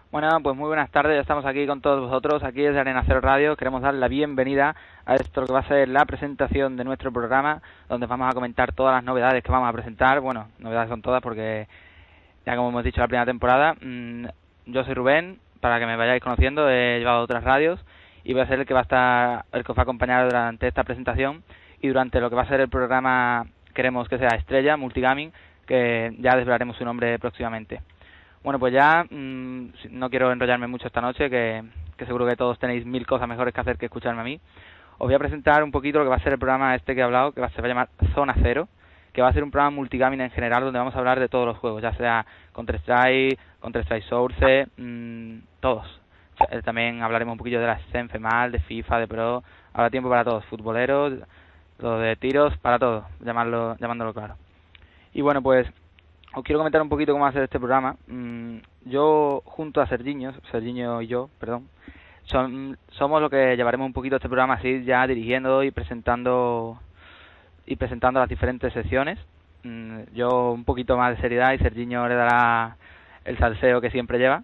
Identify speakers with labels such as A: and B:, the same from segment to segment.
A: Bueno, pues muy buenas tardes, ya estamos aquí con todos vosotros, aquí desde Arena Cero Radio. Queremos dar la bienvenida a esto que va a ser la presentación de nuestro programa, donde vamos a comentar todas las novedades que vamos a presentar. Bueno, novedades son todas porque ya como hemos dicho la primera temporada, yo soy Rubén, para que me vayáis conociendo, he llevado otras radios y voy a ser el que va a estar, el que os va a acompañar durante esta presentación y durante lo que va a ser el programa. Queremos que sea Estrella Multigaming, que ya desvelaremos su nombre próximamente. Bueno, pues ya no quiero enrollarme mucho esta noche, que seguro que todos tenéis mil cosas mejores que hacer que escucharme a mí. Os voy a presentar un poquito lo que va a ser el programa este que he hablado, que se va a llamar Zona Cero, que va a ser un programa multigaming en general, donde vamos a hablar de todos los juegos, ya sea Counter-Strike, Counter-Strike Source, todos. También hablaremos un poquillo de la scene FEMAL, de FIFA, de Pro, habrá tiempo para todos, futboleros, lo de tiros, para todos, llamándolo claro. Y bueno, pues os quiero comentar un poquito cómo va a ser este programa. Yo, junto a Sergiño y yo, perdón, somos lo que llevaremos un poquito este programa así, ya dirigiendo y presentando las diferentes secciones. Yo un poquito más de seriedad y Sergiño le dará el salseo que siempre lleva.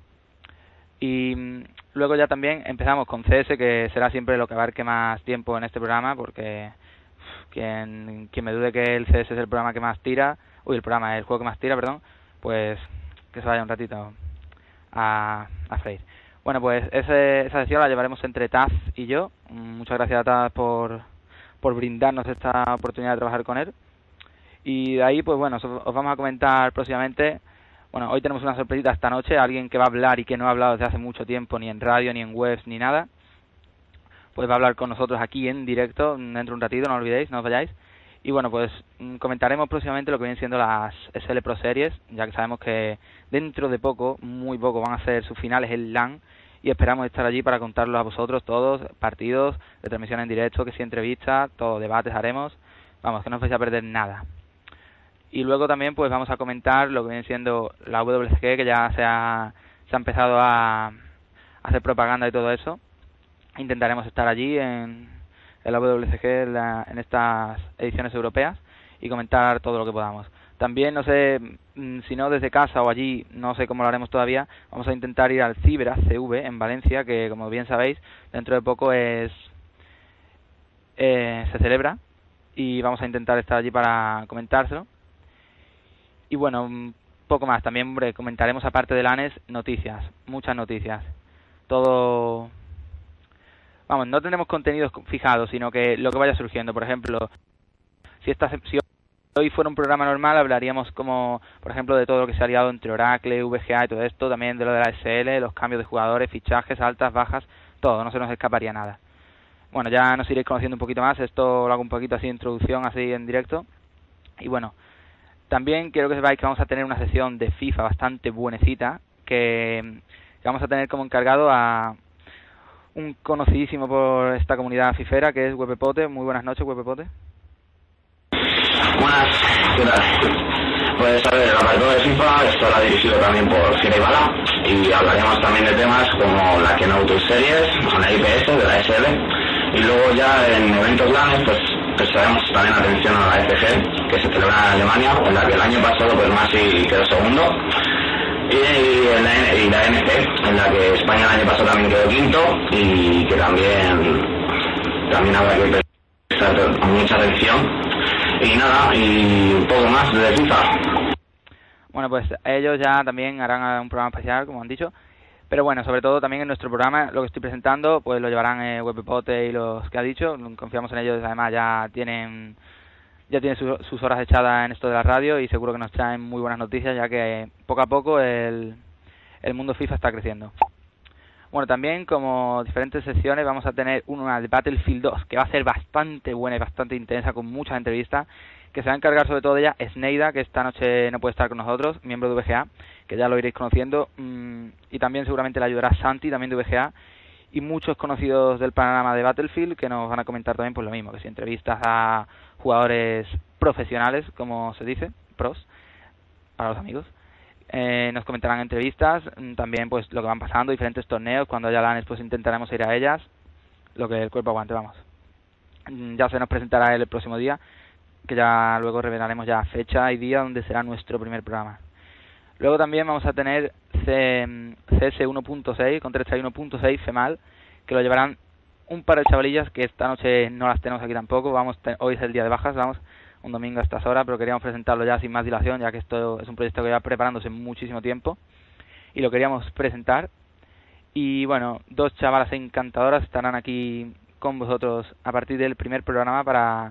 A: Y luego ya también empezamos con CS, que será siempre lo que abarque más tiempo en este programa, porque quien me dude que el CS es el programa que más tira, el juego que más tira, perdón, pues que se vaya un ratito a freír. Bueno, pues esa sesión la llevaremos entre Taz y yo. Muchas gracias a Taz por brindarnos esta oportunidad de trabajar con él. Y de ahí, pues bueno, os vamos a comentar próximamente. Bueno, hoy tenemos una sorpresita esta noche, alguien que va a hablar y que no ha hablado desde hace mucho tiempo, ni en radio, ni en webs, ni nada. Pues va a hablar con nosotros aquí en directo dentro de un ratito, no olvidéis, no os vayáis. Y bueno, pues comentaremos próximamente lo que vienen siendo las SL Pro Series, ya que sabemos que dentro de poco, muy poco, van a ser sus finales en LAN y esperamos estar allí para contarlos a vosotros todos, partidos, retransmisión en directo, que sí, entrevistas, todos debates haremos. Vamos, que no os vais a perder nada. Y luego también pues vamos a comentar lo que viene siendo la WCG, que ya se ha empezado a hacer propaganda y todo eso. Intentaremos estar allí en la WCG en estas ediciones europeas y comentar todo lo que podamos. También, no sé, si no desde casa o allí, no sé cómo lo haremos todavía, vamos a intentar ir al Cibra CV en Valencia, que como bien sabéis, dentro de poco se celebra y vamos a intentar estar allí para comentárselo. Y bueno, un poco más. También, hombre, comentaremos aparte de LANes noticias, muchas noticias. Todo... Vamos, no tendremos contenidos fijados, sino que lo que vaya surgiendo. Por ejemplo, si hoy fuera un programa normal, hablaríamos como, por ejemplo, de todo lo que se ha liado entre Oracle, VGA y todo esto, también de lo de la SL, los cambios de jugadores, fichajes, altas, bajas, todo, no se nos escaparía nada. Bueno, ya nos iréis conociendo un poquito más, esto lo hago un poquito así de introducción, así en directo. Y bueno, también quiero que sepáis que vamos a tener una sesión de FIFA bastante buenecita, que vamos a tener como encargado a un conocidísimo por esta comunidad fifera, que es Wepepote. Muy buenas noches, Wepepote.
B: Buenas, ¿qué tal? Pues a ver, el apartado de FIFA estará dirigido también por Gira y Bala y hablaremos también de temas como la Keynote Series, la IPS de la SL, y luego ya en eventos LAN pues prestaremos también atención a la FG, que se celebra en Alemania, en la que el año pasado pues Masi quedó segundo, y la NC, en la que España el año pasado también quedó quinto, y que también habrá que prestar mucha atención. Y nada, y un poco más de FIFA.
A: Bueno, pues ellos ya también harán un programa especial, como han dicho. Pero bueno, sobre todo también en nuestro programa, lo que estoy presentando, pues lo llevarán Wepepote y los que ha dicho. Confiamos en ellos, además ya tienen sus horas echadas en esto de la radio y seguro que nos traen muy buenas noticias, ya que poco a poco el mundo FIFA está creciendo. Bueno, también como diferentes secciones vamos a tener una de Battlefield 2, que va a ser bastante buena y bastante intensa, con muchas entrevistas, que se va a encargar sobre todo de ella Sneida, que esta noche no puede estar con nosotros, miembro de VGA, que ya lo iréis conociendo, y también seguramente le ayudará Santi, también de VGA, y muchos conocidos del panorama de Battlefield, que nos van a comentar también pues lo mismo, que si entrevistas a jugadores profesionales, como se dice, pros, para los amigos. Nos comentarán entrevistas, también pues lo que van pasando, diferentes torneos, cuando haya LANes pues intentaremos ir a ellas, lo que el cuerpo aguante, vamos. Ya se nos presentará el próximo día, que ya luego revelaremos ya fecha y día donde será nuestro primer programa. Luego también vamos a tener CS 1.6, Counter-Strike 1.6 FEMAL, que lo llevarán un par de chavalillas que esta noche no las tenemos aquí tampoco. Hoy es el día de bajas, vamos, un domingo a estas horas, pero queríamos presentarlo ya sin más dilación, ya que esto es un proyecto que lleva preparándose muchísimo tiempo y lo queríamos presentar. Y bueno, 2 chavalas encantadoras estarán aquí con vosotros a partir del primer programa para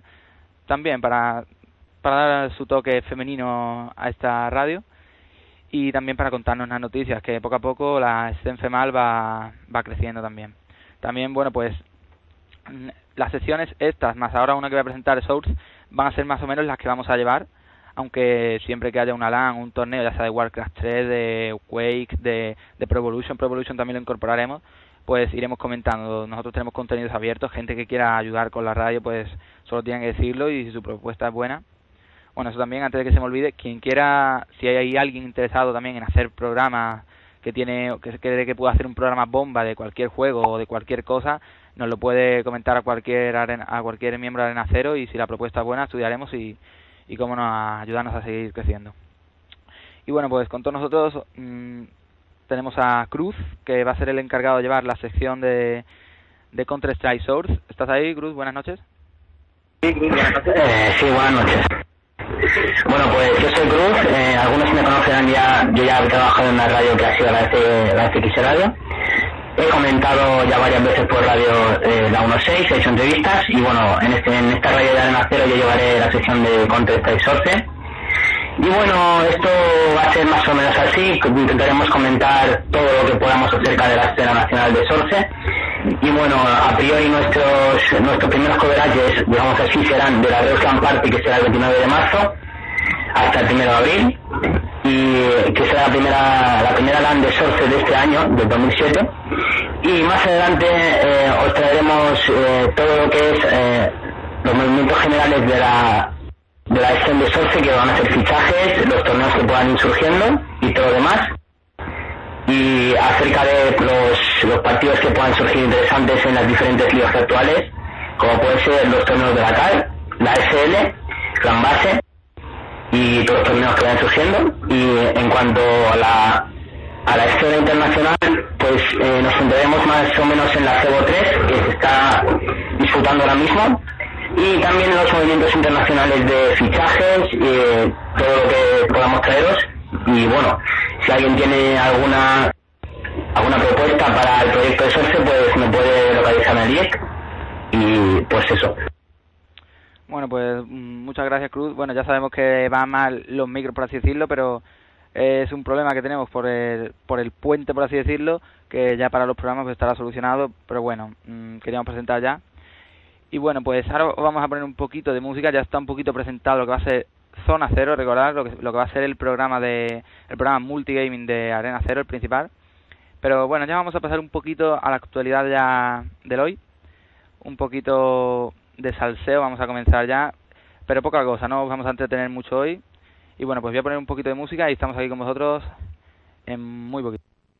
A: dar su toque femenino a esta radio y también para contarnos las noticias, que poco a poco la escena FEMAL va creciendo también. También, bueno, pues las sesiones estas, más ahora una que voy a presentar, Source, van a ser más o menos las que vamos a llevar, aunque siempre que haya una LAN, un torneo, ya sea de Warcraft 3, de Quake, de Pro Evolution también lo incorporaremos, pues iremos comentando. Nosotros tenemos contenidos abiertos, gente que quiera ayudar con la radio, pues solo tienen que decirlo, y si su propuesta es buena. Bueno, eso también, antes de que se me olvide, quien quiera, si hay alguien interesado también en hacer programas, que cree que puede hacer un programa bomba de cualquier juego o de cualquier cosa, nos lo puede comentar a cualquier miembro de Arena Cero, y si la propuesta es buena, estudiaremos y cómo no, ayudarnos a seguir creciendo. Y bueno, pues con todos nosotros tenemos a Cruz, que va a ser el encargado de llevar la sección de Counter-Strike Source. ¿Estás ahí, Cruz? Buenas noches.
C: Sí, buenas noches. Bueno, pues yo soy Cruz, algunos me conocerán ya. Yo ya he trabajado en una radio que ha sido la FX Radio. He comentado ya varias veces por radio la 1.6, he hecho entrevistas, y bueno, en esta radio de Arena Cero yo llevaré la sección de Counter-Strike Source. Y bueno, esto va a ser más o menos así, intentaremos comentar todo lo que podamos acerca de la escena nacional de Source. Y bueno, a priori nuestros primeros coverages, digamos así, serán de la Reus Clan Party, que será el 29 de marzo, hasta el 1 de abril, y que será la primera LAN de Source de este año, del 2007. Y más adelante os traeremos todo lo que es los movimientos generales de la escena de Source, que van a ser fichajes, los torneos que puedan ir surgiendo y todo lo demás. Y acerca de los partidos que puedan surgir interesantes en las diferentes ligas actuales, como pueden ser los torneos de la CAL, la SL, Clan Base y todos los torneos que vayan surgiendo. Y en cuanto a la escena internacional, pues nos centraremos más o menos en la CEBO 3, que se está disputando ahora mismo, y también en los movimientos internacionales de fichajes, todo lo que podamos traeros. Y bueno, si alguien tiene alguna propuesta para el proyecto de Source, pues me puede localizar en el IEC. Y pues eso.
A: Bueno, pues muchas gracias, Cruz. Bueno, ya sabemos que van mal los micros, por así decirlo, pero es un problema que tenemos por el puente, por así decirlo, que ya para los programas pues estará solucionado, pero bueno, queríamos presentar ya. Y bueno, pues ahora vamos a poner un poquito de música. Ya está un poquito presentado lo que va a ser Zona Cero, recordad lo que va a ser el programa multigaming de Arena Cero, el principal. Pero bueno, ya vamos a pasar un poquito a la actualidad ya del hoy, un poquito de salseo, vamos a comenzar ya, pero poca cosa, no os vamos a entretener mucho hoy. Y bueno, pues voy a poner un poquito de música y estamos aquí con vosotros en muy poquito.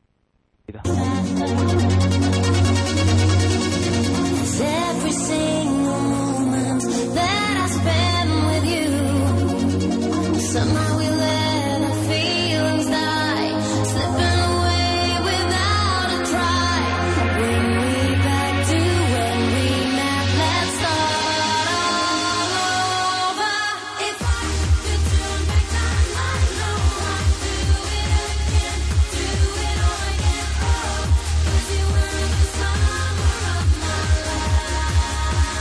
D: Somehow we let our feelings die, slipping away without a try. Bring me back to when we met, let's start all over. If I could turn back time, I know I'd do it again, do it all again. Oh, 'cause you were the summer of my life.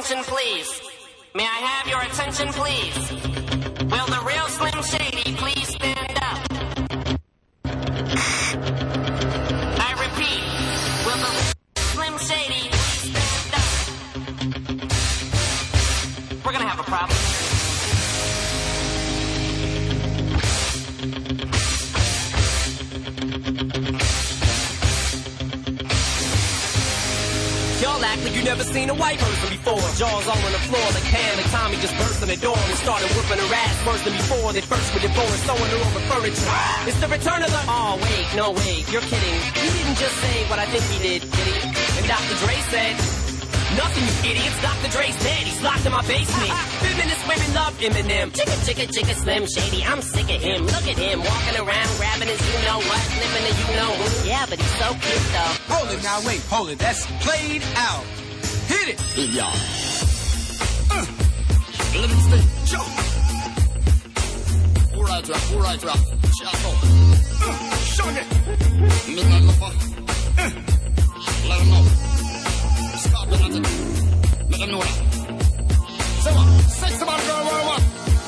E: attention, please? May I have your attention, please? Will the real Slim Shady please stand up? I repeat, will the Slim Shady please stand up? We're gonna have a problem.
F: Y'all act like you never seen a white person before. Jaws all on the floor like Pam and Tommy just burst in the door and started whooping her ass worse than before. They first were divorced, throwing her over furniture. It's the return of the... Oh, wait, no, wait, you're kidding. He didn't just say what I think he did, did he? And Dr. Dre said... Nothing, you idiots. Dr. Dre's dead. He's locked in my basement. Feminist women love Eminem. Chicka, chicka, chicka, Slim Shady. I'm sick of him. Look at him walking around, grabbing his you-know-what, slipping a you-know-who. Yeah, but he's so cute, though.
G: Hold it now, wait, hold it. That's played out. Hit it.
H: Hit y'all. Let me stay. Jump. All right, rap. Shut up. Shut it. Midnight lover. Let him know. Stop it, let them know that. Say what? Sexy body girl, what?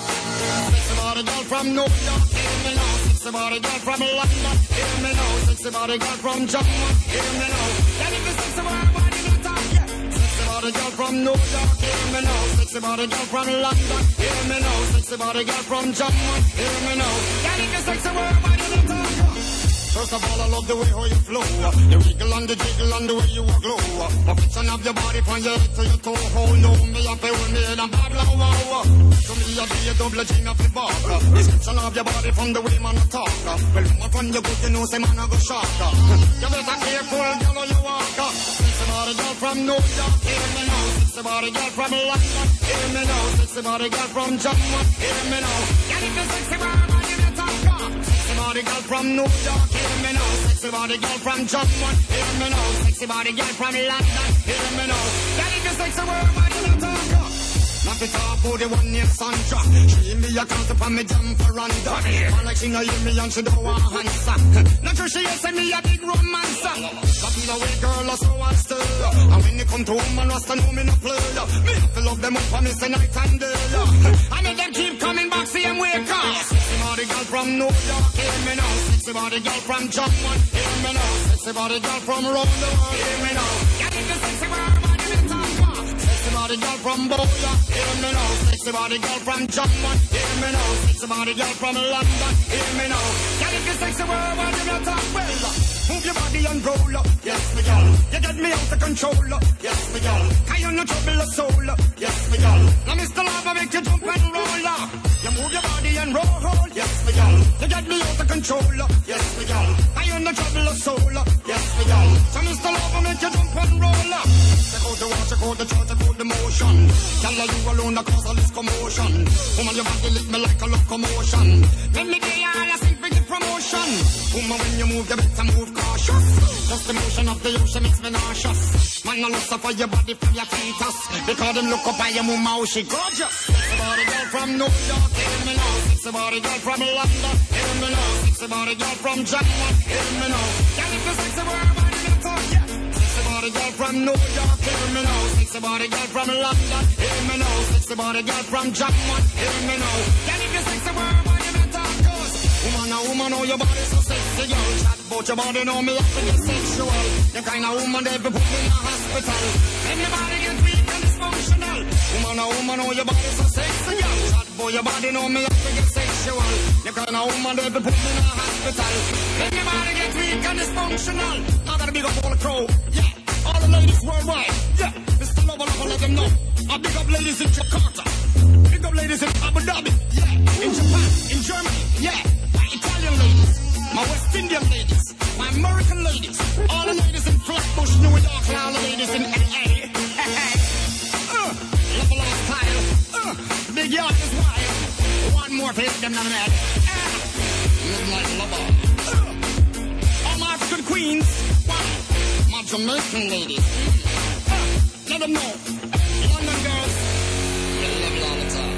H: Sexy body girl from New York, hear me now. Sexy body girl from London, hear me now. Sexy body girl from Jamaica, hear me now. Then if you sexy body in the top, yeah. Sexy body girl from New York, hear me now. Sexy body girl from London, hear me now. Sexy body girl from Jamaica, hear me now. Then if you sexy body in the top, yeah. First of all, I love the way how you flow. You wiggle and the jiggle and the way you glow. Perfection of your body from your head to your toe. Oh, no, me up here with me and I'm bad now, wow. To me, I be a double G of the bar. Description of your body from the way man talk. Well, man from your good, you know, say man I go shark. You better careful, girl, you walk. Sexy body girl from New York, hear me now. Sexy body girl from London, hear me now. Sexy body girl from Jamaica, hear me now. Yeah, if you're sexy body, you talk. Sexy body girl from New York, hear me now. Sexy body girl from Jamaica, hear me now. Sexy body girl from London, hear me now. That is the sexy word, man, you talk. Not it all for the one named Sandra. She me a count upon me jam for Randa. Man like she no hear me and she don't want answer. Not sure she is me a big romancer. That feel away girl so I still. And when you come to home and Rasta know me no play. Me have to love them up for me say night and day. I make them keep coming back see them wake up. Sexy body girl from New York, hear me now. Sexy body girl from Jamaica, hear me now. Sexy body girl from around the world, hear me now. Yeah, it's the sexy body Sexy body girl from Boya, hear me now. Sexy body girl from Jamaica, hear me now. Sexy body girl from London, hear me now. Yeah, if you sexy word, why do you talk well? Move your body and roll up, yes me girl. You get me out of control, yes me girl. I on no trouble of soul, yes me girl. Now Mr. Lava make you jump and roll up. You move your body and roll, yes me girl. You get me out of control, yes me girl. I on no trouble of soul, yes me girl. So Mr. Lava make you jump and roll up. Check out the watch, check out the chart, check out the motion. Tell her you alone that cause all this commotion. Woman, your body lick me like a locomotion. Let me be all I see for the promotion. Woman, when you move, you better move cautious. Just the motion of the ocean makes me nauseous. Man, I look for your body from your fetus. Because them look up at your mama, she gorgeous. Sexy body girl from New York, hear me now. Sexy body girl from London, hear me now. Sexy body girl from Jamaica, hear me now. Yeah, if you sexy word, body you talk, yeah. Sexy body girl from New York, hear me now. Sexy body girl from London, hear me now. Sexy body girl from Jamaica, hear me now. Yeah, if you sexy word, body you talk, cause woman, oh, your body so sexy, girl. Chat about your body, know me up to get sexual. The kind of woman they be put me in a hospital. Anybody get weak and dysfunctional. Woman, oh, your body so sexy, girl. Chat about your body, know me up to get sexual. The kind of woman they be put me in a hospital. Anybody get weak and dysfunctional. I gotta big up all the crow, yeah. All the ladies worldwide, yeah. Mr. Lover, let them know. I big up ladies in Jakarta. Big up ladies in Abu Dhabi, yeah. In Japan, in Germany, yeah. Italian ladies, my West Indian ladies, my American ladies, all the ladies in Flatbush, New York, and all the ladies in LA. Love a lot of style. Big York is wild. One more to hit them than that. Midnight lover. All my African queens, wow. My Jamaican ladies. Let them know. London girls, they love it all the time.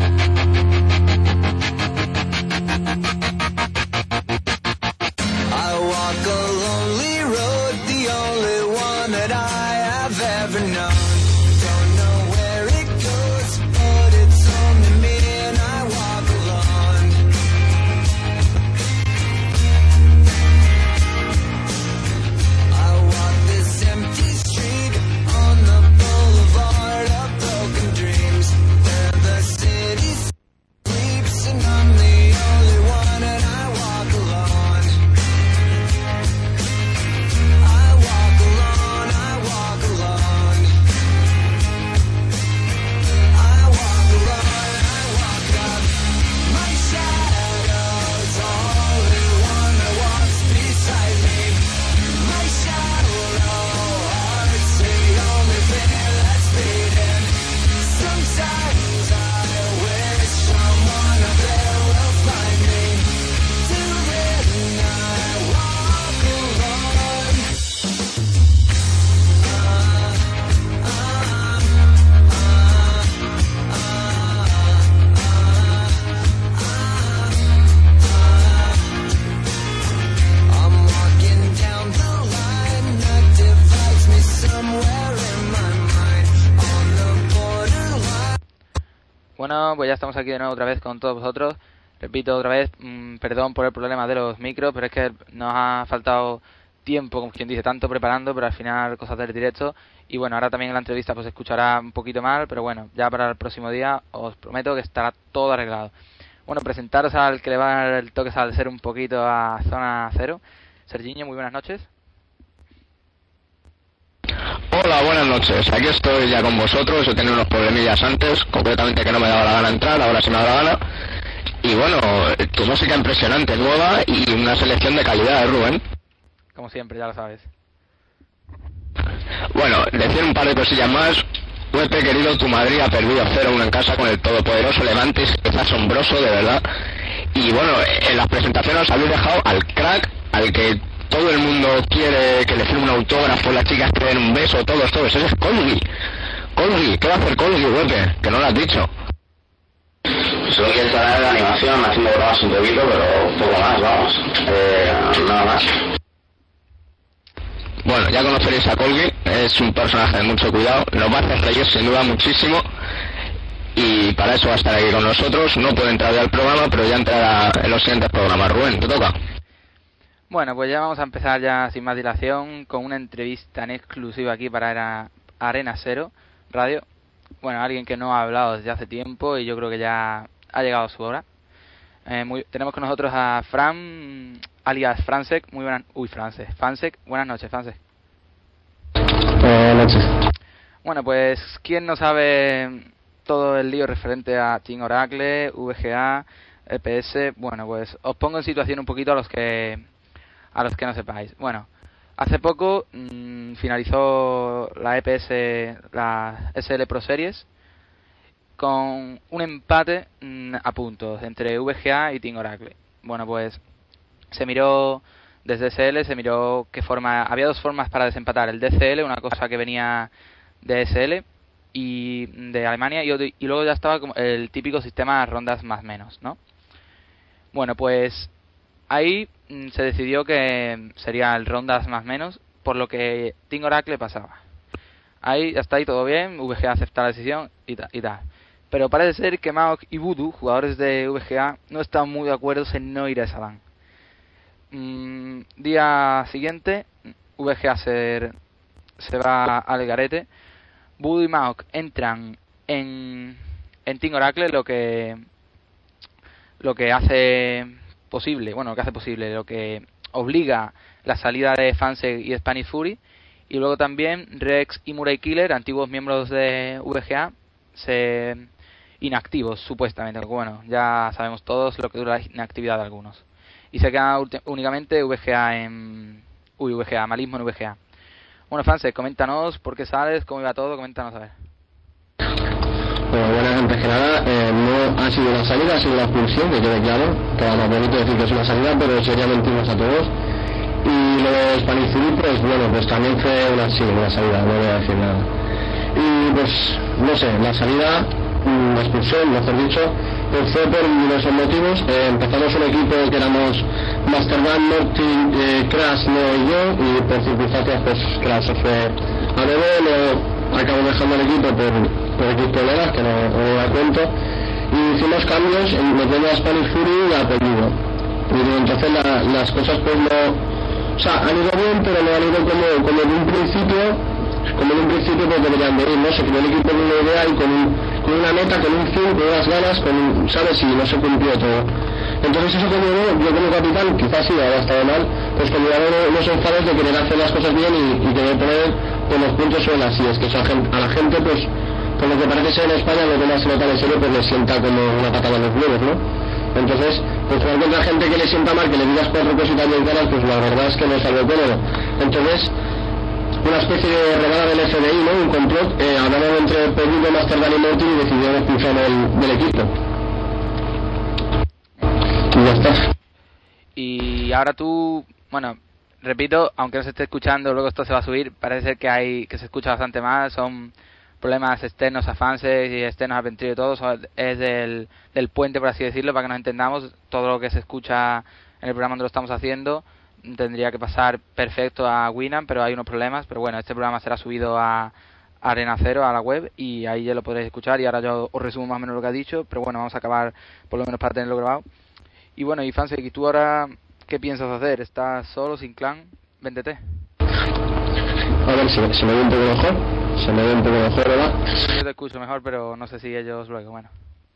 I: I
A: Bueno, pues ya estamos aquí de nuevo otra vez con todos vosotros. Repito otra vez, perdón por el problema de los micros, pero es que nos ha faltado tiempo, como quien dice, tanto preparando, pero al final cosas del directo. Y bueno, ahora también en la entrevista pues se escuchará un poquito mal, pero bueno, ya para el próximo día os prometo que estará todo arreglado. Bueno, presentaros al que le va a dar el toque al ser un poquito a Zona Cero. Sergiño, muy buenas noches.
I: Hola, buenas noches. Aquí estoy ya con vosotros. He tenido unos problemillas antes, concretamente que no me daba la gana entrar, ahora sí me da la gana. Y bueno, tu música impresionante, nueva y una selección de calidad, Rubén.
A: Como siempre, ya lo sabes.
I: Bueno, decir un par de cosillas más. Huepe, querido, tu Madrid ha perdido 0-1 en casa con el todopoderoso Levante, es asombroso, de verdad. Y bueno, en las presentaciones habéis dejado al crack, al que todo el mundo quiere que le firme un autógrafo, las chicas que den un beso, todos. Ese es Colby. Colby, ¿qué va a hacer Colby, Huepe? Que no lo has dicho.
B: Solo quiero instalar la animación, haciendo bromas un poquito, pero poco más, vamos. Nada más.
I: Bueno, ya conoceréis a Colby, es un personaje de mucho cuidado, nos va a hacer reír sin duda muchísimo y para eso va a estar aquí con nosotros. No puede entrar ya al programa, pero ya entrará en los siguientes programas. Rubén, te toca.
A: Bueno, pues ya vamos a empezar ya sin más dilación con una entrevista en exclusiva aquí para Arena Cero Radio. Bueno, alguien que no ha hablado desde hace tiempo y yo creo que ya ha llegado su hora. Tenemos con nosotros a Fran, alias Fransek. Muy buenas. Fransek. Buenas noches, Fransek.
C: Buenas noches.
A: Bueno, pues, ¿quién no sabe todo el lío referente a Team Oracle, VGA, EPS? Bueno, pues os pongo en situación un poquito a los que no sepáis. Bueno, hace poco finalizó la EPS, la SL Pro Series, con un empate a puntos entre VGA y Team Oracle. Bueno, pues se miró desde SL, se miró qué forma, había dos formas para desempatar: el DCL, una cosa que venía de SL y de Alemania, y luego ya estaba como el típico sistema rondas más menos, ¿no? Bueno, pues ahí se decidió que sería el rondas más menos, por lo que Team Oracle pasaba. Ahí hasta ahí todo bien, VGA acepta la decisión y tal. Pero parece ser que Maok y Voodoo, jugadores de VGA, no están muy de acuerdo en no ir a esa LAN. Día siguiente, VGA se va al garete. Voodoo y Maok entran en Team Oracle, lo que hace posible, lo que obliga la salida de Fanseg y Spanish Fury. Y luego también Rex y Muray Killer, antiguos miembros de VGA, inactivos supuestamente. Bueno, ya sabemos todos lo que dura la inactividad de algunos. Y se queda únicamente VGA, malismo en VGA. Bueno, Fanseg, coméntanos por qué sales, cómo iba todo, coméntanos a ver.
C: Bueno, antes que nada, no ha sido una salida, ha sido una expulsión, que quede claro. Queda más bonito decir que es una salida, pero sería mentirnos a todos. Y lo de Spanish Fury, pues bueno, pues también fue una salida, no voy a decir nada. Y pues, no sé, la salida, la expulsión, mejor dicho, pues fue por diversos motivos. Empezamos un equipo que éramos Masterman, Morty, Crash, no y yo, y por circunstancias, pues Crash se fue a Bebo, acabo dejando el equipo por X problemas que no me da cuenta, y hicimos cambios, metiendo a Spanish Fury y a Apellido. Y entonces las cosas pues no... O sea, han ido bien, pero no han ido como en un principio pues deberían de ir, ¿no? Se creó el equipo con una idea y con una meta, con un fin, con unas ganas, ¿sabes? Y no se cumplió todo. Entonces eso yo como capitán, quizás sí haya estado mal, pues como unos enfados de querer hacer las cosas bien y querer poner pues, los puntos sobre las sillas, que eso a la gente pues, por lo que parece ser en España, lo que más se nota en serio, pues le sienta como una patada en los huevos, ¿no? Entonces, pues jugar contra gente que le sienta mal, que le digas cuatro cositas bien caras, pues la verdad es que no es algo cómodo. Entonces, una especie de redada del FBI, ¿no? Un complot, hablaron entre Pedro, Masterman y Morty y decidieron expulsar del equipo. Y ya está.
A: Y ahora tú, bueno, repito, aunque no se esté escuchando, luego esto se va a subir, parece que se escucha bastante mal, son problemas externos a Fanseg y externos a Ventrillo y todo, es del puente, por así decirlo, para que nos entendamos. Todo lo que se escucha en el programa donde lo estamos haciendo tendría que pasar perfecto a Winamp, pero hay unos problemas. Pero bueno, este programa será subido a Arena Cero, a la web, y ahí ya lo podréis escuchar. Y ahora yo os resumo más o menos lo que ha dicho, pero bueno, vamos a acabar por lo menos para tenerlo grabado. Y bueno, y Fansec, ¿tú ahora qué piensas hacer? ¿Estás solo, sin clan? Véndete.
I: A ver, se me ve un poco mejor. Se me ve un poco mejor, ¿verdad?
A: Yo te escucho mejor, pero no sé si ellos luego, bueno.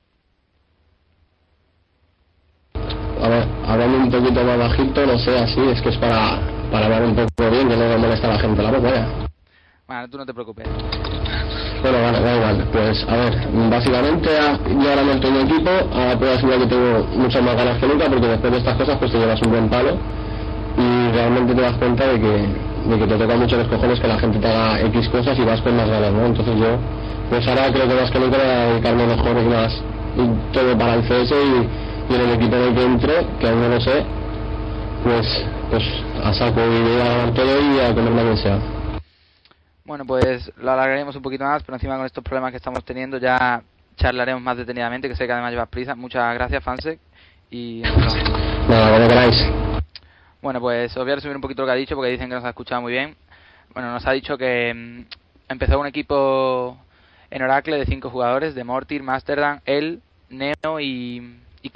I: A ver, hablando un poquito más bajito, no sé, así, es que es para hablar un poco bien, que no me molesta a la gente la voz, vaya.
A: Bueno, tú no te preocupes.
I: Bueno, vale, da igual. Pues, a ver, básicamente yo ahora monto un equipo, ahora puedo asegurar que tengo muchas más ganas que nunca, porque después de estas cosas pues te llevas un buen palo y realmente te das cuenta de que te toca mucho los cojones que la gente te haga X cosas y vas con más ganas, ¿no? Entonces yo, pues ahora creo que más que nunca voy a dedicarme mejor y más y todo para el CS y en el equipo en el que entro, que aún no lo sé, pues a saco y voy a ganar todo y a comerme a quien sea.
A: Bueno, pues lo alargaremos un poquito más, pero encima con estos problemas que estamos teniendo ya charlaremos más detenidamente, que sé que además llevas prisa. Muchas gracias, Fansec, y...
I: Nada, como queráis.
A: Bueno, pues os voy a resumir un poquito lo que ha dicho, porque dicen que nos ha escuchado muy bien. Bueno, nos ha dicho que empezó un equipo en Oracle de 5 jugadores, de Mortir, Masterdam, él, Neo y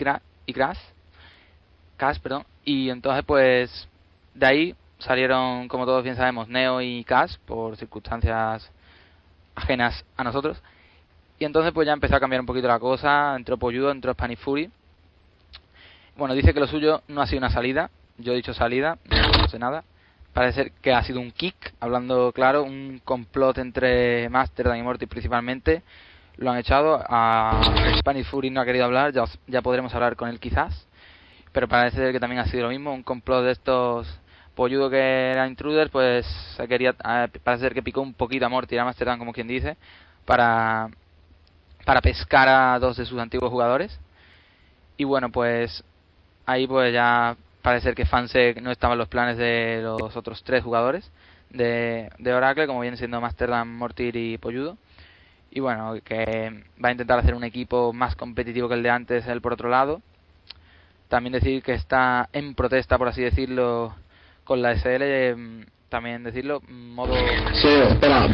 A: Cass, perdón. Y entonces, pues, de ahí salieron, como todos bien sabemos, Neo y Cass, por circunstancias ajenas a nosotros. Y entonces, pues ya empezó a cambiar un poquito la cosa. Entró Polludo, entró Spanish Fury. Bueno, dice que lo suyo no ha sido una salida. Yo he dicho salida, no sé nada. Parece ser que ha sido un kick, hablando claro, un complot entre Masterdam y Morty principalmente. Lo han echado. A Spanish Fury no ha querido hablar, ya podremos hablar con él quizás. Pero parece ser que también ha sido lo mismo, un complot de estos. Polludo, que era intruder, pues se quería, parece ser que picó un poquito a Morty y a Masterdam, como quien dice, para pescar a 2 de sus antiguos jugadores. Y bueno, pues ahí pues ya parece ser que Fansec no estaban los planes de los otros 3 jugadores de Oracle, como vienen siendo Masterdam, Mortir y Polludo. Y bueno, que va a intentar hacer un equipo más competitivo que el de antes, él por otro lado. También decir que está en protesta, por así decirlo, con la SL, también decirlo, modo...
I: Sí, espera,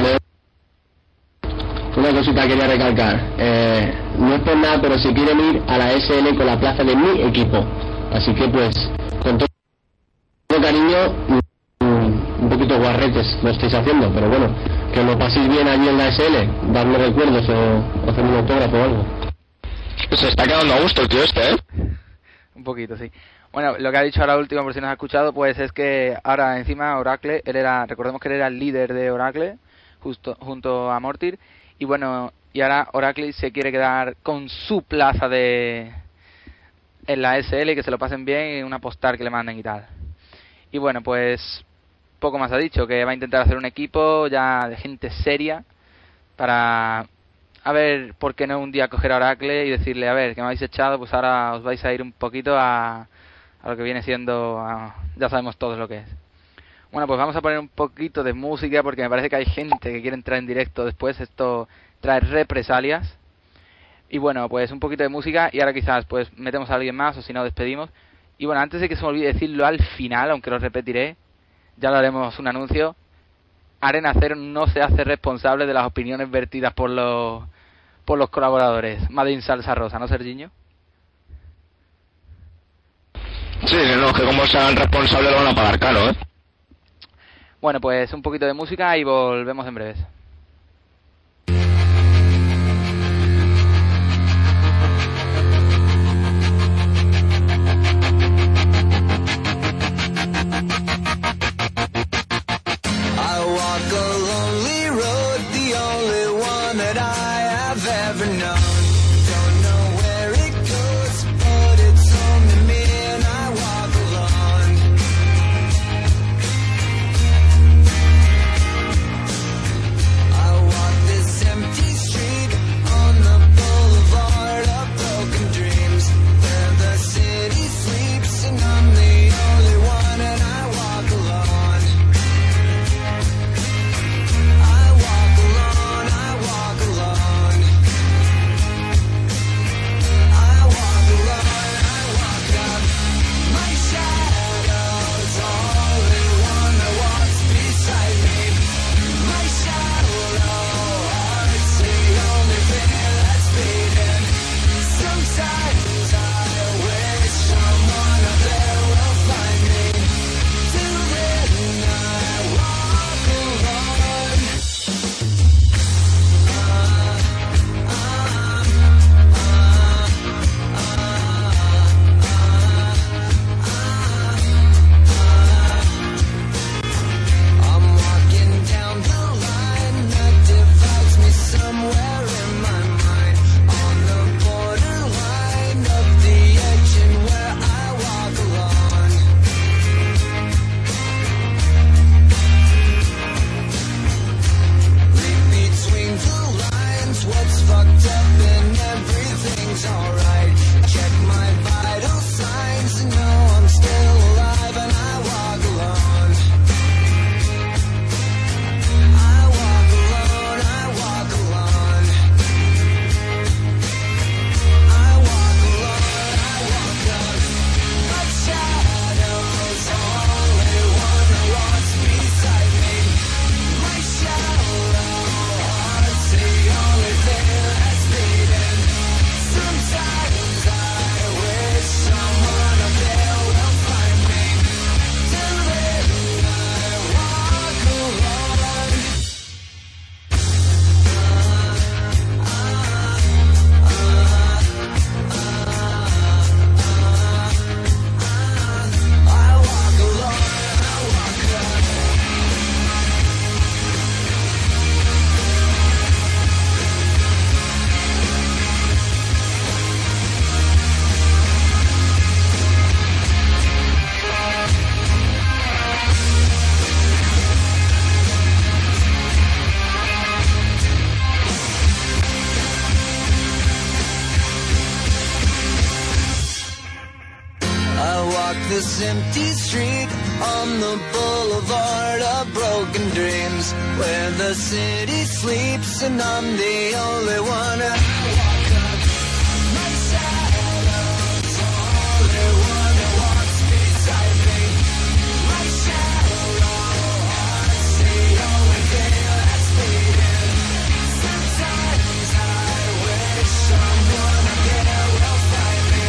I: una cosita quería recalcar. No es por nada, pero si quieren ir a la SL con la plaza de mi equipo. Así que pues, con todo cariño, un poquito guarretes lo estáis haciendo, pero bueno, que lo paséis bien allí en la SL, darme recuerdos o hacerme un autógrafo o algo. Se está quedando a gusto el tío este, ¿eh?
A: Un poquito, sí. Bueno, lo que ha dicho ahora último, por si no has escuchado, pues es que ahora encima Oracle, recordemos que él era el líder de Oracle, junto a Mortir, y bueno, y ahora Oracle se quiere quedar con su plaza en la SL, y que se lo pasen bien, y una postal que le manden y tal. Y bueno, pues poco más ha dicho, que va a intentar hacer un equipo ya de gente seria, para a ver por qué no un día coger a Oracle y decirle, a ver, que me habéis echado, pues ahora os vais a ir un poquito a lo que viene siendo, ya sabemos todos lo que es. Bueno, pues vamos a poner un poquito de música, porque me parece que hay gente que quiere entrar en directo después. Esto trae represalias. Y bueno, pues un poquito de música, y ahora quizás pues metemos a alguien más, o si no despedimos. Y bueno, antes de que se me olvide decirlo al final, aunque lo repetiré, ya lo haremos un anuncio. Arena Cero no se hace responsable de las opiniones vertidas por los colaboradores. Made in Salsa Rosa, ¿no, Sergiño?
I: Sí, no, que como sean responsables lo van a pagar caro, ¿eh?
A: Bueno, pues un poquito de música y volvemos en breves.
J: I walk a lonely road, the only one that I have ever known. Don't know where it goes, but it's only me and I walk alone. this empty street on the boulevard of broken dreams, where the city sleeps and I'm the only one. I walk up, my shadow's the only one that walks beside me. My shadow, heart's the only thing that's beating. Sometimes I wish someone up there will find me.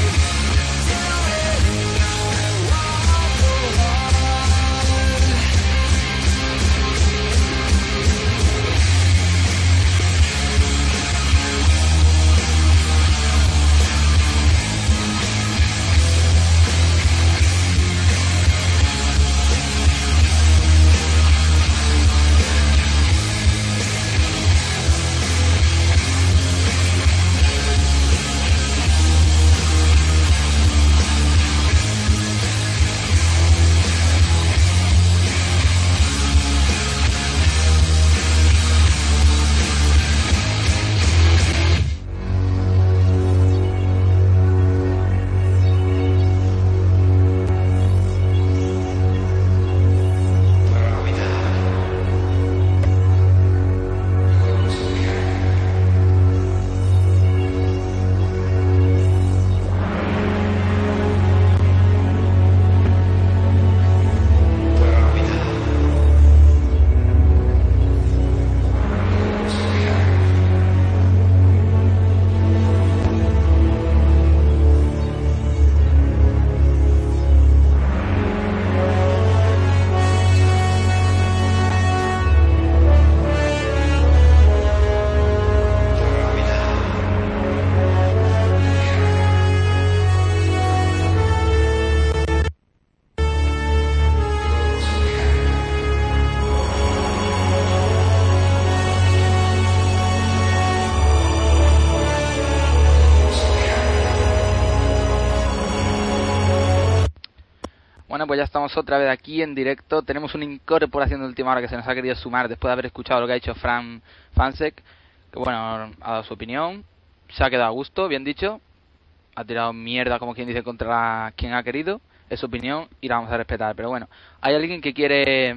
A: Bueno, pues ya estamos otra vez aquí en directo. Tenemos una incorporación de última hora que se nos ha querido sumar después de haber escuchado lo que ha dicho Fran Fansek, que bueno, ha dado su opinión, se ha quedado a gusto, bien dicho, ha tirado mierda, como quien dice, contra quien ha querido, es su opinión y la vamos a respetar. Pero bueno, hay alguien que quiere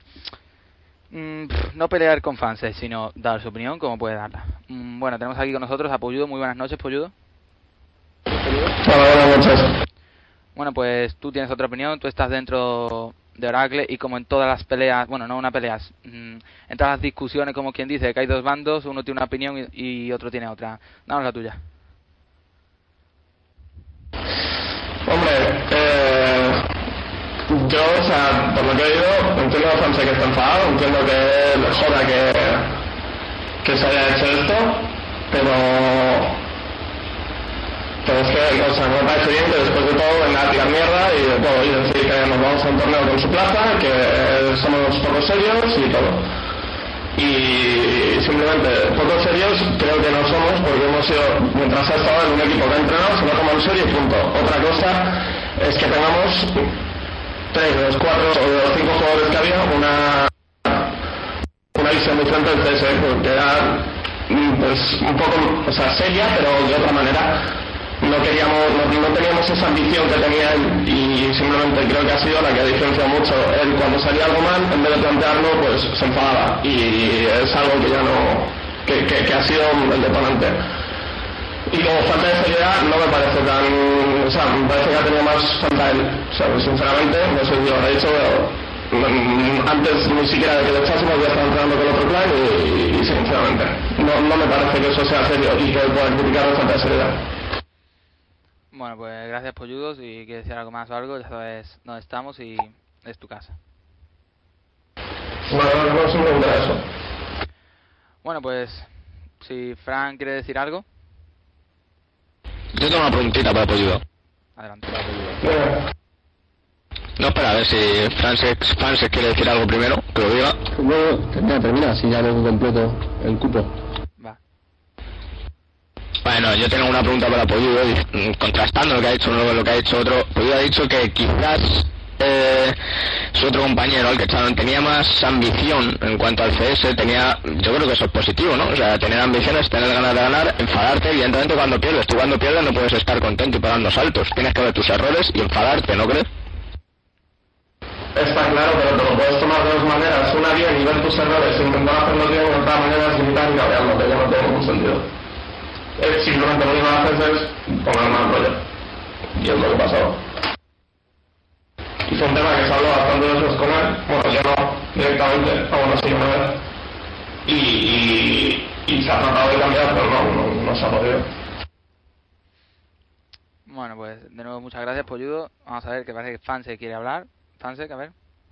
A: no pelear con Fansek, sino dar su opinión, como puede darla. Bueno, tenemos aquí con nosotros a Polludo. Muy buenas noches, Polludo.
K: Hola, buenas noches.
A: Bueno, pues tú tienes otra opinión, tú estás dentro de Oracle y como en todas las peleas, bueno, no una peleas, en todas las discusiones, como quien dice, que hay dos bandos, uno tiene una opinión y otro tiene otra. Danos la tuya.
K: Hombre, yo, o sea, por lo que he oído, entiendo a Fansek que está enfadado, entiendo que le joda que se haya hecho esto, pero es que, o sea, me parece bien que después de todo venga a tirar mierda y de todo, y decir que nos vamos a un torneo con su plaza, que somos poco serios y todo. Y simplemente poco serios creo que no somos, porque hemos sido, mientras ha estado en un equipo que ha entrenado, se lo toma en serio y punto. Otra cosa es que tengamos 3 de los 4 o de los 5 jugadores que había una visión diferente del CS, que era pues un poco, o sea, seria, pero de otra manera. No teníamos esa ambición que tenía él y simplemente creo que ha sido la que ha diferenciado mucho. Él cuando salía algo mal, en vez de plantearlo, pues se enfadaba y es algo que ya no, que ha sido el detonante. Y como falta de seriedad no me parece tan, o sea, me parece que ha tenido más falta él. O sea, sinceramente, no sé si lo habré dicho, pero antes ni siquiera de que lo echásemos ya estaba entrando con otro plan y sinceramente no me parece que eso sea serio y que pueda criticar la falta de seriedad.
A: Bueno, pues gracias, Polludos. Si quieres decir algo más o algo, ya sabes dónde estamos y es tu casa.
K: No simplemente eso.
A: Bueno, pues si Fran quiere decir algo.
I: Yo tengo una preguntita para Polludo.
A: Adelante, para Polludo.
I: No, espera, a ver si Fansek quiere decir algo primero, que lo diga.
L: Bueno, termina, si ya luego completo el cupo.
I: Bueno, yo tengo una pregunta para Polludo, contrastando lo que ha dicho uno con lo que ha dicho otro. Polludo ha dicho que quizás su otro compañero, el que echaron, tenía más ambición en cuanto al CS, yo creo que eso es positivo, ¿no? O sea, tener ambiciones, tener ganas de ganar, enfadarte, evidentemente cuando pierdes. Tú cuando pierdes no puedes estar contento y pegando saltos, tienes que ver tus errores y enfadarte, ¿no crees?
K: Está claro, pero te lo puedes tomar de dos maneras. Una bien y ver tus errores, intentar hacerlos bien, y otra manera es limitar y cambiarlo, que ya no tiene ningún sentido. Simplemente lo único que haces es poner mal rollo. Y es lo que pasó. Y fue un tema que se habló bastante veces con él. Bueno, yo no directamente, aún así una vez. Y se ha tratado de cambiar, pero no se ha podido.
A: Bueno, pues de nuevo muchas gracias, Polludo. Vamos a ver, que parece que Fanse quiere hablar. Fanse, a ver.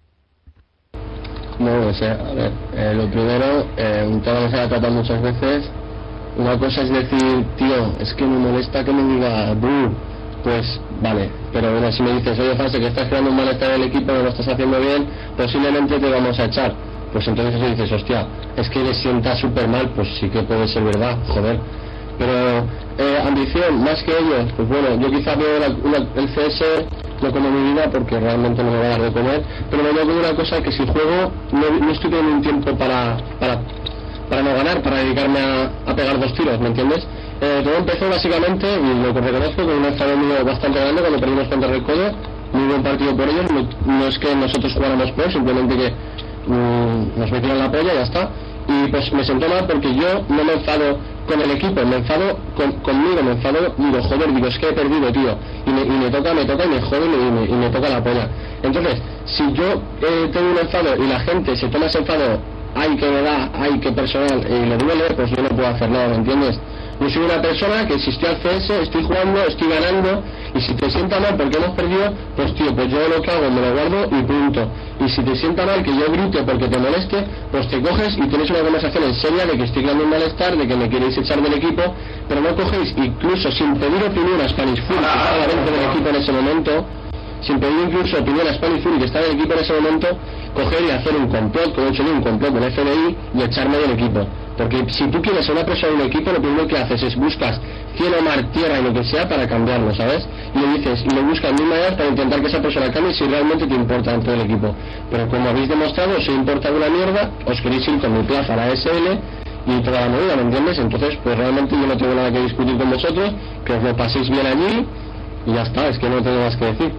L: No, o sea, a ver, lo primero, un tema que se ha tratado muchas veces. Una cosa es decir, tío, es que me molesta que me diga Buh, pues vale, pero bueno, si me dices, oye Fanse, que estás creando un malestar en el equipo, no lo estás haciendo bien, posiblemente te vamos a echar. Pues entonces eso dices, hostia, es que le sienta súper mal, pues sí que puede ser verdad, joder. Pero ambición, más que ellos, pues bueno, yo quizá veo el CS no como mi vida porque realmente no me va a dar de comer, pero me veo como una cosa que si juego no estoy teniendo un tiempo para no ganar, para dedicarme a pegar dos tiros, ¿me entiendes? Todo empezó básicamente, y lo que reconozco, con un enfado mío bastante grande cuando perdimos contra el Recodo, muy buen partido por ellos, no es que nosotros jugáramos por, simplemente que nos metieron la polla y ya está. Y pues me sentó mal porque yo no me enfado con el equipo, me enfado conmigo, me enfado, digo, joder, digo, es que he perdido, tío, y me toca y me jode y me toca la polla. Entonces, si yo tengo un enfado y la gente se toma ese enfado, ay que me da, ay que personal, y le duele, pues yo no puedo hacer nada, ¿me entiendes? Yo soy una persona que si estoy al CS, estoy jugando, estoy ganando, y si te sienta mal porque hemos perdido, pues tío, pues yo lo que hago, me lo guardo y punto. Y si te sienta mal que yo grite porque te moleste, pues te coges y tienes una conversación en seria de que estoy creando un malestar, de que me queréis echar del equipo, pero no cogéis, incluso sin pedir opinión a Spanish Fury, que estaba dentro del equipo en ese momento, sin pedir incluso opinión a Spanish Fury, que estaba en el equipo en ese momento, coger y hacer un complot, como he hecho yo, un complot con FBI y echarme del equipo. Porque si tú quieres a una persona en un equipo, lo primero que haces es buscas cielo, mar, tierra y lo que sea para cambiarlo, ¿sabes? Y le dices, y le buscas mil maneras para intentar que esa persona cambie si realmente te importa dentro del equipo. Pero como habéis demostrado, os importa una mierda, os queréis ir con mi plaza a la SL y toda la movida, ¿me entiendes? Entonces, pues realmente yo no tengo nada que discutir con vosotros, que os lo paséis bien allí y ya está, es que no tengo más que decir.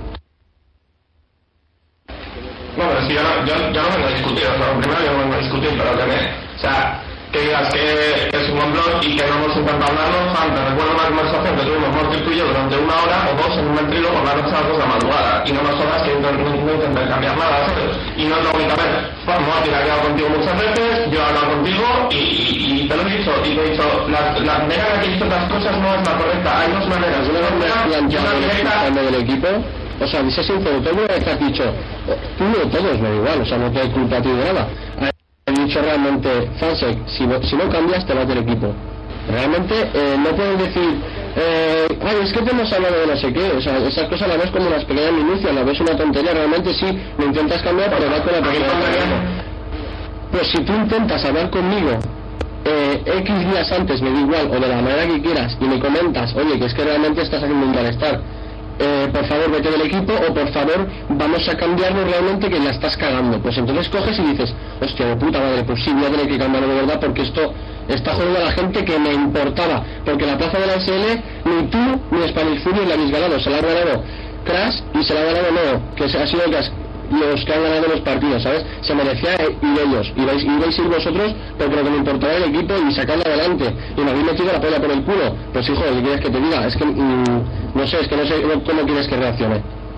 K: No, pero si yo no vengo a discutir, o sea, primero yo no vengo a discutir, pero que digas que es un complot y que no hemos intentado hablarlo, te recuerdo una conversación que tuvimos Morty tú y yo durante una hora o dos en un ventrilo por la noche a las 2 de la madrugada, y no más horas que no intenté cambiar nada, ¿sabes? Y no es la única vez. Morty ha quedado contigo muchas veces, yo he hablado contigo y te lo he dicho, la manera en la que he visto las cosas no es la correcta, hay dos maneras, una directa
L: del equipo. O sea, sé sincero, todo lo que has dicho, tú no todos, me da igual, o sea, no te hay culpa a ti de nada. He dicho realmente, Fansec, si no cambias te vas del equipo. Realmente no puedes decir, ay, es que te hemos hablado de no sé qué, o sea, esas cosas las ves como unas pequeñas minucias, las ves una tontería, realmente sí, lo intentas cambiar, pero vas con la pequeña tontería. Pues si tú intentas hablar conmigo, X días antes, me da igual, o de la manera que quieras, y me comentas, oye, que es que realmente estás haciendo un malestar, por favor vete del equipo, o por favor vamos a cambiarlo realmente que la estás cagando, pues entonces coges y dices, hostia de puta madre, pues sí, voy a tener que cambiarlo de verdad porque esto está jodiendo a la gente que me importaba, porque la plaza de la SL ni tú ni Spanish Fury la habéis ganado, se la ha ganado Crash y se la ha ganado Neo, que ha sido los que han ganado los partidos, ¿sabes? Se merecía ir ellos, ibais a ir vosotros porque lo que me importaba el equipo y sacarlo adelante, y me habéis metido la polla por el culo. Pues hijo, ¿qué quieres que te diga? Es que no sé cómo quieres que reaccione.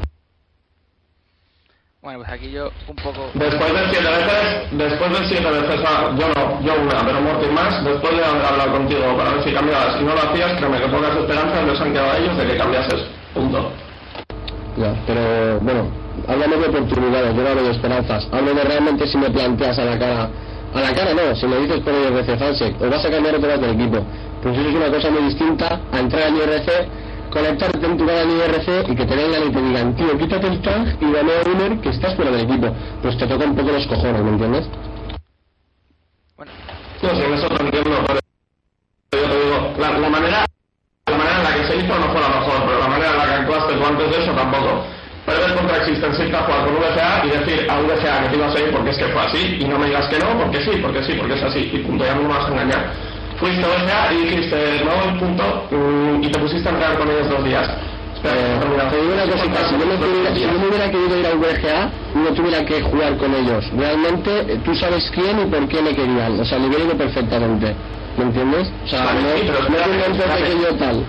A: Bueno, pues aquí yo un poco...
K: Después de 7 veces, yo una, pero Morty más, después de haber hablado contigo para ver si cambiabas y no lo hacías, créeme que pocas esperanzas les han quedado a ellos de que cambiases, punto.
L: Ya, pero bueno, hablamos de oportunidades, yo no hablo de esperanzas, hablo de realmente si me planteas a la cara no, si me dices por el IRC Fansec, o vas a cambiar o te vas del equipo, pues eso es una cosa muy distinta a entrar al IRC, conectarte en tu canal IRC y que te vengan y te digan, tío, quítate el tag y dame a Winner que estás fuera del equipo, pues te toca un poco los cojones, ¿me entiendes?
A: Bueno.
K: No, sí, eso lo entiendo, pero yo te digo, la manera en la que se hizo no fue la mejor, pero la manera en la que actuaste tú antes de eso tampoco. Perder contra Existencista, jugar con VGA y decir a VGA que te ibas a ir porque es que fue así, y no me digas que no, porque es así, y punto, ya no me vas a engañar. Fuiste a VGA y dijiste no, y punto, y te pusiste a entrenar con ellos 2 días.
L: Te digo una cosita, si yo me hubiera querido ir a VGA, no tuviera que jugar con ellos. Realmente, tú sabes quién y por qué me querían. O sea, me hubiera ido perfectamente. ¿Me entiendes? O sea, no es un pequeño tal.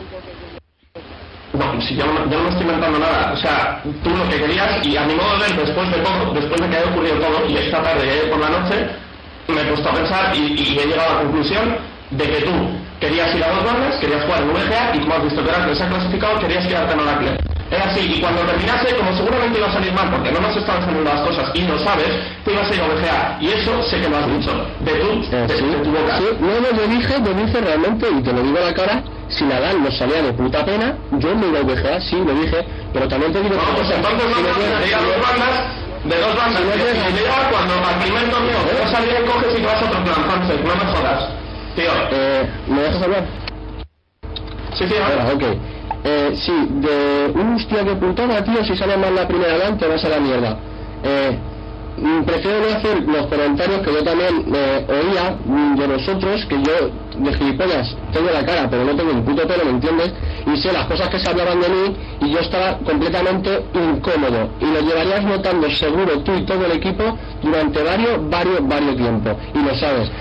K: No, si yo no me estoy inventando nada. O sea, tú lo que querías, y a mi modo de ver, después de que haya ocurrido todo, y esta tarde y ayer por la noche, me he puesto a pensar y he llegado a la conclusión de que tú querías ir a dos bandas, querías jugar en VGA, y como has visto que Oracle se ha clasificado, querías quedarte en Oracle. Era así, y cuando terminase, como seguramente iba a salir mal, porque no nos estaban saliendo las cosas y no sabes, te ibas a ir a VGA. Y eso sé que lo has dicho, de tu boca.
L: Sí, no, yo dije realmente, y te lo digo a la cara, si Nadal nos salía de puta pena, yo me iba a VGA, sí, lo dije, pero también te digo
K: no, pues entonces no de dos bandas, y llega cuando al primer torneo no salía y coges y te vas a otro plan, Francesc, no me jodas. Tío.
L: ¿Me dejas hablar?
K: Sí,
L: ahora, ok. Sí, de un hostia que putada, tío, si sale mal la primera LAN te vas a la mierda. Prefiero no hacer los comentarios que yo también oía de vosotros, que yo de gilipollas tengo la cara pero no tengo un puto pelo, ¿me entiendes? Y sé las cosas que se hablaban de mí y yo estaba completamente incómodo y lo llevarías notando seguro tú y todo el equipo durante varios tiempo, y lo sabes.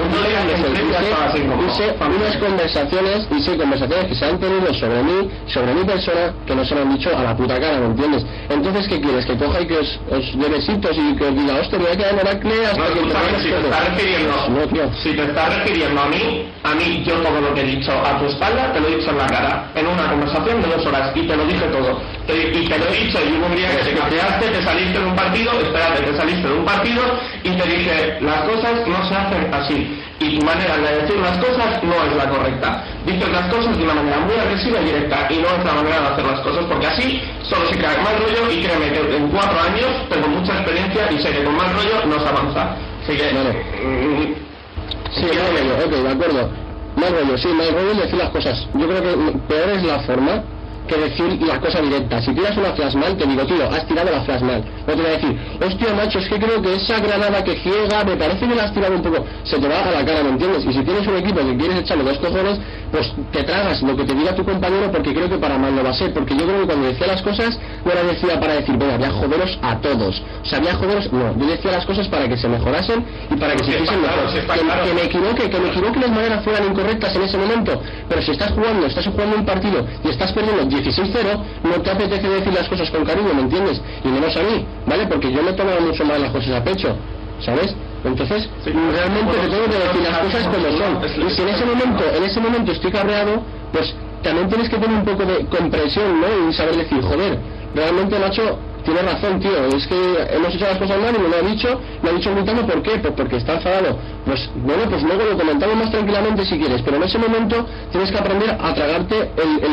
L: Hice unas conversaciones que se han tenido sobre mi persona, que no se lo han dicho a la puta cara, ¿me entiendes? Entonces, ¿qué quieres? ¿Que coja y que os dé besitos y que os diga, hostia, me voy a quedar en Oracle hasta que
K: si te estás refiriendo a mí, yo todo lo que he dicho a tu espalda te lo he dicho en la cara, en una conversación de 2 horas, y te lo dije todo, y te lo he dicho, y hubo un día que te cambiaste, te saliste de un partido, y te dije, las cosas no se hacen así, y tu manera de decir las cosas no es la correcta. Dices las cosas de una manera muy agresiva y directa, y no es la manera de hacer las cosas, porque así solo se crea más rollo, y créeme que en 4 años tengo mucha experiencia y sé que con más rollo no se avanza. Así que...
L: Sí, más rollo, ok, de acuerdo. Más rollo es decir las cosas. Yo creo que peor es la forma que decir las cosas directas. Si tiras una flash mal, te digo, tío, has tirado la flash mal. No te voy a decir, hostia, macho, es que creo que esa granada que ciega, me parece que la has tirado un poco. Se te va a la cara, ¿me entiendes? Y si tienes un equipo que quieres echarle 2 cojones, pues te tragas lo que te diga tu compañero, porque creo que para mal no va a ser. Porque yo creo que cuando decía las cosas, no las decía para decir, venga, voy a joderos a todos. O sea, voy a joderos, no. Yo decía las cosas para que se mejorasen y para que se hiciesen mejor. Que me equivoque las maneras fueran incorrectas en ese momento. Pero si estás jugando un partido y estás perdiendo 16-0, no te apetece decir las cosas con cariño, ¿me entiendes? Y menos a mí, ¿vale? Porque yo me tomo mucho más las cosas a pecho, ¿sabes? Entonces, realmente te tengo que decir las cosas como son. Y si en ese momento estoy cabreado, pues también tienes que tener un poco de comprensión, ¿no? Y saber decir, joder, realmente Nacho, tienes razón, tío, es que hemos hecho las cosas mal y me lo ha dicho gritando, ¿por qué? Pues porque está enfadado. Pues bueno, pues luego lo comentamos más tranquilamente si quieres, pero en ese momento tienes que aprender a tragarte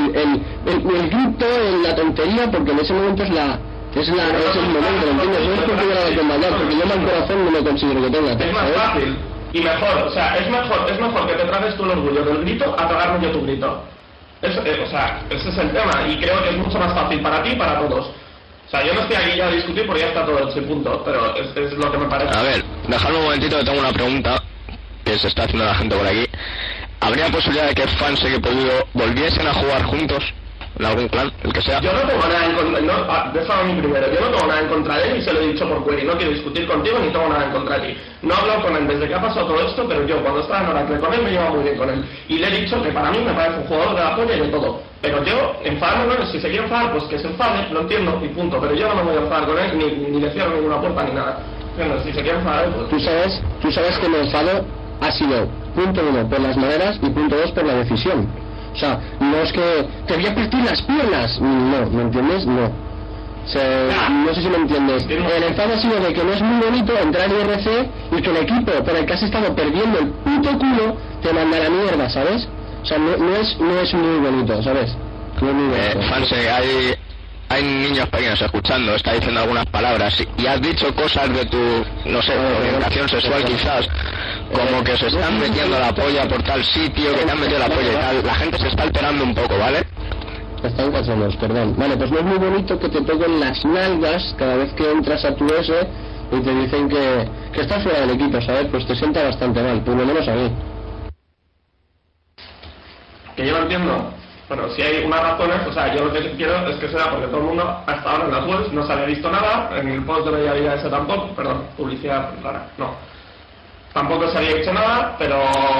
L: el grito, la tontería, porque en ese momento es el momento, ¿entiendes? No es porque yo la de comandar, porque yo mal corazón no me considero que tenga.
K: Es más fácil y mejor, o sea, es mejor que te tragues tú el orgullo del grito a tragarme yo tu grito. O sea, ese es el tema, y creo que es mucho más fácil para ti y para todos. O sea, yo no estoy aquí ya a discutir porque ya está todo hecho y punto, pero es lo que me parece.
I: A ver, dejadme un momentito que tengo una pregunta que se está haciendo la gente por aquí. ¿Habría posibilidad de que fans que podido volviesen a jugar juntos en algún clan, el que sea?
K: Yo no tengo nada en contra, déjame a mí primero, yo no tengo nada en contra de él y se lo he dicho por query, no quiero discutir contigo ni tengo nada en contra de ti. No he hablado con él desde que ha pasado todo esto, pero yo cuando estaba en Oracle con él me llevaba muy bien con él. Y le he dicho que para mí me parece un jugador de la polla y de todo. Pero yo, enfadarme, no, si se quiere enfadar, pues que se enfade, lo entiendo y punto. Pero yo no me voy a enfadar con él, ni le cierro ninguna puerta ni nada. Bueno, si se quiere enfadar, pues...
L: Tú sabes que mi enfado ha sido, punto 1, por las maneras y punto 2, por la decisión. O sea, no es que te voy a partir las piernas. No, ¿me entiendes? No. No sé si me entiendes. El enfado ha sido de que no es muy bonito entrar en IRC y que el equipo por el que has estado perdiendo el puto culo te manda a la mierda, ¿sabes? O sea, no es muy bonito, ¿sabes? No es muy bonito.
I: Fanse, hay niños pequeños escuchando, está diciendo algunas palabras y has dicho cosas de tu, no sé, orientación sexual quizás, como que se están metiendo la polla por tal sitio, que te han metido la polla y tal. La gente se está alterando un poco, ¿vale?
L: Están cachondos, perdón. Vale, pues no es muy bonito que te toquen las nalgas cada vez que entras a tu S y te dicen que estás fuera del equipo, ¿sabes? Pues te sienta bastante mal, por lo menos a mí.
K: Que yo lo entiendo, Bueno, si hay unas razones, o sea, yo lo que quiero es que sea porque todo el mundo hasta ahora en las webs no se había visto nada, en el post de Bellavida ese tampoco, perdón, publicidad rara, no. Tampoco se había hecho nada, pero...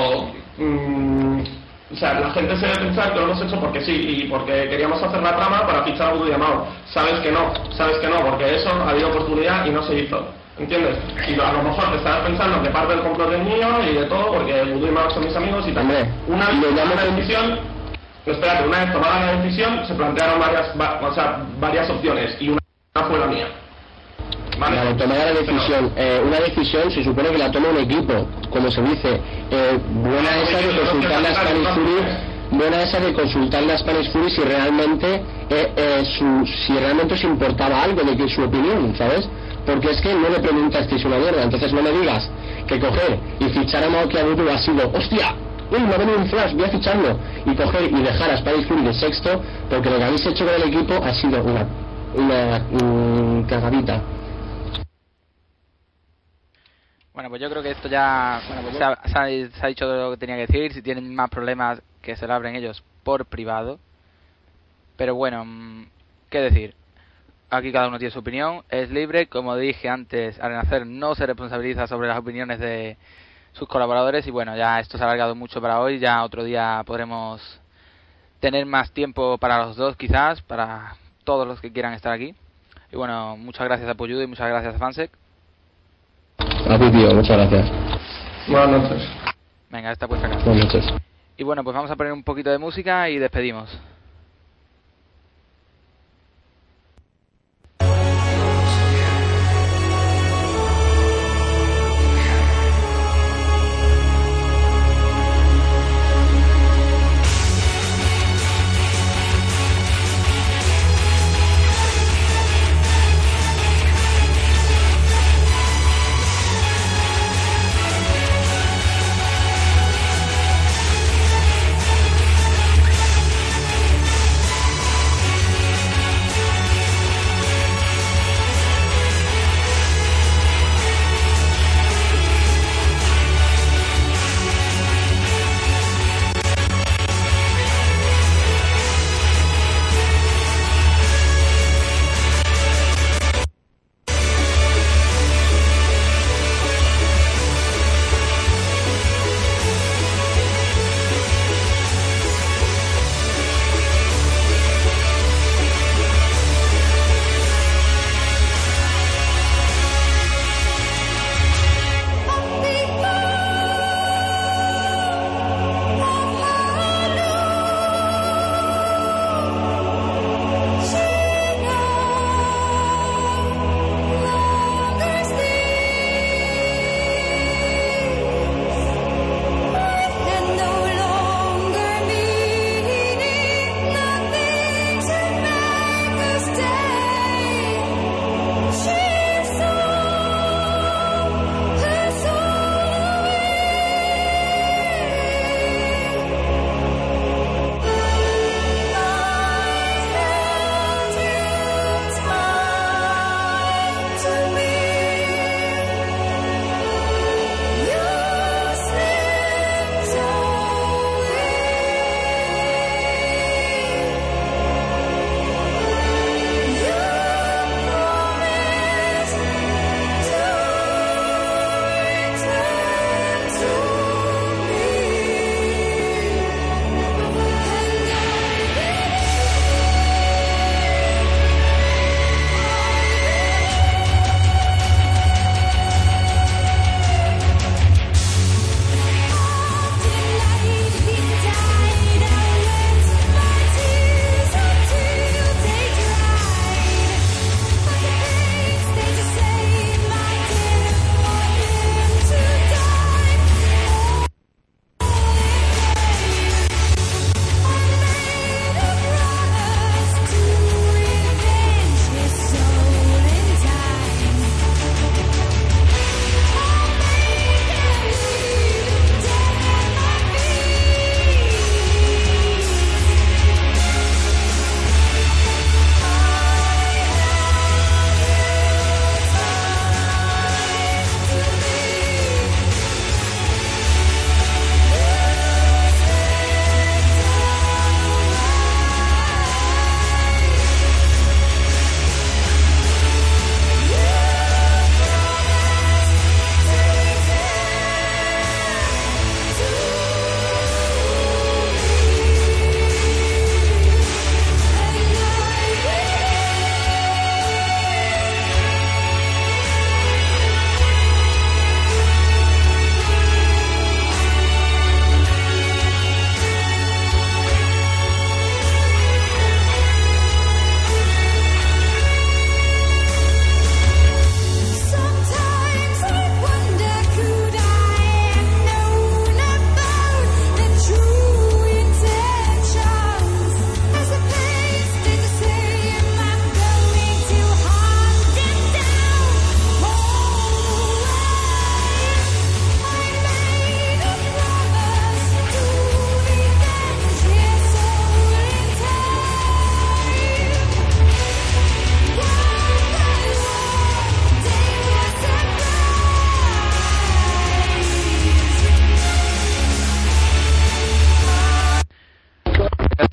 K: o sea, la gente se debe pensar que lo hemos hecho porque sí, y porque queríamos hacer la trama para fichar a Voodoo y Amado. Sabes que no, porque eso ha habido oportunidad y no se hizo. ¿Entiendes? Y a lo mejor te estabas pensando que parte del complot es mío y de todo, porque Voodoo y Amado son mis amigos y también. Una vez tomada la decisión, espérate, una vez tomada la decisión, se plantearon varias opciones y una fue la mía. Vale.
L: Claro, tomar la decisión. Una decisión se supone que la toma un equipo, como se dice. Buena esa de consultar la Spanish Fury. Buena esa de consultar la Spanish Fury si realmente os importaba algo de que su opinión, ¿sabes? Porque es que no le preguntasteis una mierda. Entonces no me digas que coger y fichar a Maoki Abudu ha sido ¡hostia! ¡Uy, me ha venido un flash! Voy a ficharlo. Y coger y dejar a Spanish Fury de sexto, porque lo que habéis hecho con el equipo ha sido una cagadita.
A: Bueno, pues yo creo que esto ya se ha dicho lo que tenía que decir. Si tienen más problemas, que se lo abren ellos por privado. Pero bueno, ¿qué decir? Aquí cada uno tiene su opinión, es libre. Como dije antes, al nacer no se responsabiliza sobre las opiniones de sus colaboradores. Y bueno, ya esto se ha alargado mucho para hoy. Ya otro día podremos tener más tiempo para los dos, quizás, para todos los que quieran estar aquí. Y bueno, muchas gracias a Puyudo y muchas gracias a Fansec.
L: A ti, tío, muchas gracias.
K: Buenas noches.
A: Venga, esta puesta acá.
L: Buenas noches.
A: Y bueno, pues vamos a poner un poquito de música y despedimos.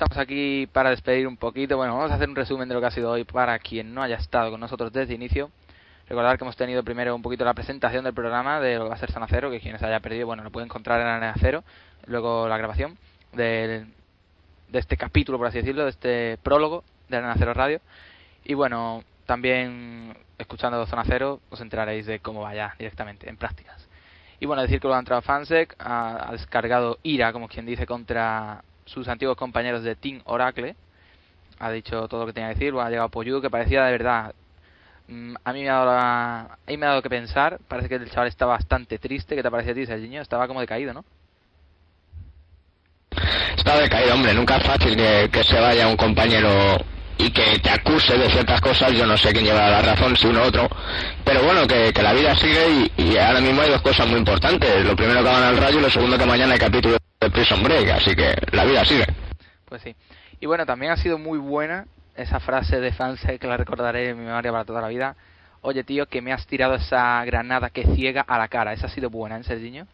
A: estamos aquí para despedir un poquito. Bueno, vamos a hacer un resumen de lo que ha sido hoy para quien no haya estado con nosotros desde el inicio. Recordar que hemos tenido primero un poquito la presentación del programa de lo que va a ser Zona Cero, que quienes haya perdido, bueno, lo pueden encontrar en Arena Cero. Luego la grabación de este capítulo, por así decirlo, de este prólogo de Arena Cero Radio. Y bueno, también escuchando Zona Cero os enteraréis de cómo vaya directamente en prácticas. Y bueno, decir que lo ha entrado Fansec, ha descargado ira, como quien dice, contra sus antiguos compañeros de Team Oracle. Ha dicho todo lo que tenía que decir. Bueno, ha llegado Poyu, que parecía de verdad... a mí me ha dado que pensar. Parece que el chaval está bastante triste. ¿Qué te parece a ti, Serginho? Estaba como decaído, ¿no?
I: Está decaído, hombre. Nunca es fácil que se vaya un compañero y que te acuse de ciertas cosas. Yo no sé quién lleva la razón, si uno u otro. Pero bueno, que la vida sigue y ahora mismo hay dos cosas muy importantes. Lo primero, que van al Rayo, y lo segundo, que mañana hay capítulo de Prison Break. Así que la vida sigue.
A: Pues sí. Y bueno, también ha sido muy buena esa frase de Fansec, que la recordaré en mi memoria para toda la vida. Oye, tío, que me has tirado esa granada que ciega a la cara. Esa ha sido buena, ¿eh, Serginho?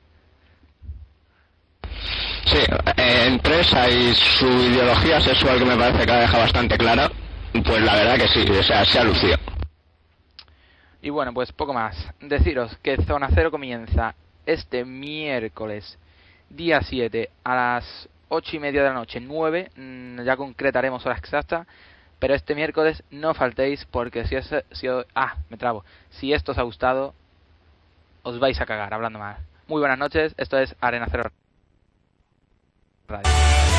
I: Sí, entre esa y su ideología sexual, que me parece que la deja bastante clara, pues la verdad que sí, o sea, se ha lucido.
A: Y bueno, pues poco más. Deciros que Zona Cero comienza este miércoles, día 7, a las 8:30 de la noche, 9, ya concretaremos horas exactas, pero este miércoles no faltéis, porque si esto os ha gustado, os vais a cagar, hablando mal. Muy buenas noches, esto es Arena Cero Radio.